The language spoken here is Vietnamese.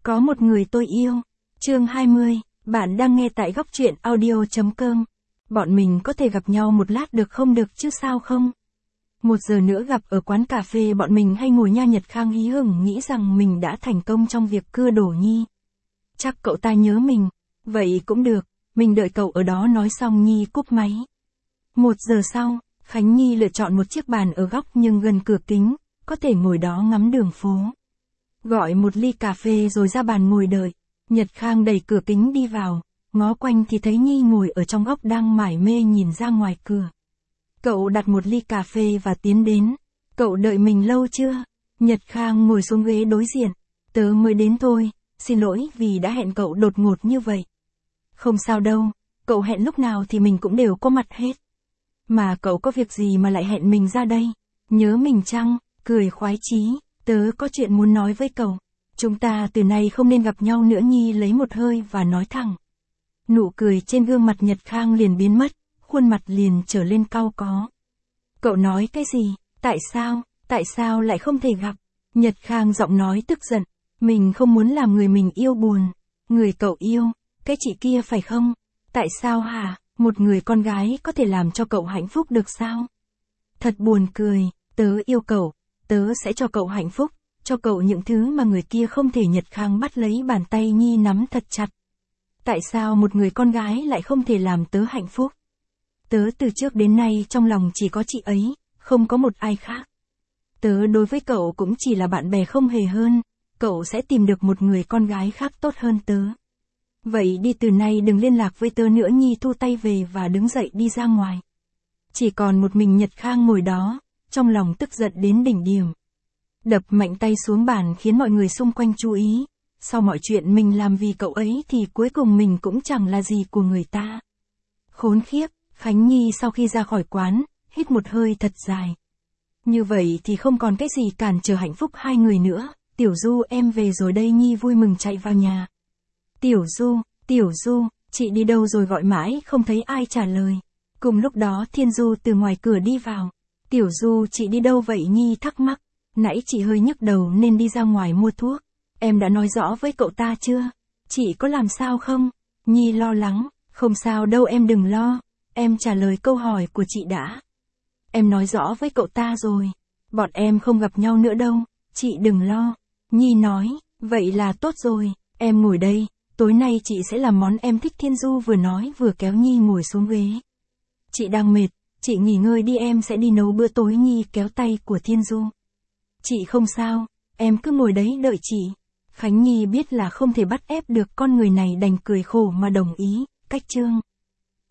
Có một người tôi yêu. Chương 20, bạn đang nghe tại góc truyện audio.com. Bọn mình có thể gặp nhau một lát được không được chứ sao không? 1 giờ nữa gặp ở quán cà phê bọn mình hay ngồi nha. Nhật Khang hí hửng nghĩ rằng mình đã thành công trong việc cưa đổ Nhi. Chắc cậu ta nhớ mình. Vậy cũng được, mình đợi cậu ở đó nói xong Nhi cúp máy. 1 giờ sau, Khánh Nhi lựa chọn một chiếc bàn ở góc nhưng gần cửa kính, có thể ngồi đó ngắm đường phố. Gọi một ly cà phê rồi ra bàn ngồi đợi. Nhật Khang đẩy cửa kính đi vào, ngó quanh thì thấy Nhi ngồi ở trong góc đang mải mê nhìn ra ngoài cửa. Cậu đặt một ly cà phê và tiến đến. Cậu đợi mình lâu chưa? Nhật Khang ngồi xuống ghế đối diện. Tớ mới đến thôi, xin lỗi vì đã hẹn cậu đột ngột như vậy. Không sao đâu, cậu hẹn lúc nào thì mình cũng đều có mặt hết. Mà cậu có việc gì mà lại hẹn mình ra đây? Nhớ mình chăng? Cười khoái chí, tớ có chuyện muốn nói với cậu. Chúng ta từ nay không nên gặp nhau nữa. Nhi lấy một hơi và nói thẳng. Nụ cười trên gương mặt Nhật Khang liền biến mất, khuôn mặt liền trở lên cau có. Cậu nói cái gì? Tại sao lại không thể gặp? Nhật Khang giọng nói tức giận. Mình không muốn làm người mình yêu buồn. Người cậu yêu, cái chị kia phải không? Tại sao hả? Một người con gái có thể làm cho cậu hạnh phúc được sao? Thật buồn cười, tớ yêu cậu, tớ sẽ cho cậu hạnh phúc, cho cậu những thứ mà người kia không thể. Nhật Khang bắt lấy bàn tay Nhi nắm thật chặt. Tại sao một người con gái lại không thể làm tớ hạnh phúc? Tớ từ trước đến nay trong lòng chỉ có chị ấy, không có một ai khác. Tớ đối với cậu cũng chỉ là bạn bè không hề hơn, cậu sẽ tìm được một người con gái khác tốt hơn tớ. Vậy đi từ nay đừng liên lạc với tớ nữa. Nhi thu tay về và đứng dậy đi ra ngoài. Chỉ còn một mình Nhật Khang ngồi đó, trong lòng tức giận đến đỉnh điểm. Đập mạnh tay xuống bàn khiến mọi người xung quanh chú ý. Sau mọi chuyện mình làm vì cậu ấy thì cuối cùng mình cũng chẳng là gì của người ta. Khốn khiếp, Khánh Nhi sau khi ra khỏi quán, hít một hơi thật dài. Như vậy thì không còn cái gì cản trở hạnh phúc hai người nữa. Tiểu Du em về rồi đây. Nhi vui mừng chạy vào nhà. Tiểu Du, chị đi đâu rồi? Gọi mãi không thấy ai trả lời. Cùng lúc đó Thiên Du từ ngoài cửa đi vào. Tiểu Du, chị đi đâu vậy? Nhi thắc mắc. Nãy chị hơi nhức đầu nên đi ra ngoài mua thuốc. Em đã nói rõ với cậu ta chưa? Chị có làm sao không? Nhi lo lắng. Không sao đâu em đừng lo. Em trả lời câu hỏi của chị đã. Em nói rõ với cậu ta rồi. Bọn em không gặp nhau nữa đâu. Chị đừng lo. Nhi nói. Vậy là tốt rồi. Em ngồi đây. Tối nay chị sẽ làm món em thích. Thiên Du vừa nói vừa kéo Nhi ngồi xuống ghế. Chị đang mệt. Chị nghỉ ngơi đi, em sẽ đi nấu bữa tối. Nhi kéo tay của Thiên Du. Chị không sao. Em cứ ngồi đấy đợi chị. Khánh Nhi biết là không thể bắt ép được con người này, đành cười khổ mà đồng ý. Cách chương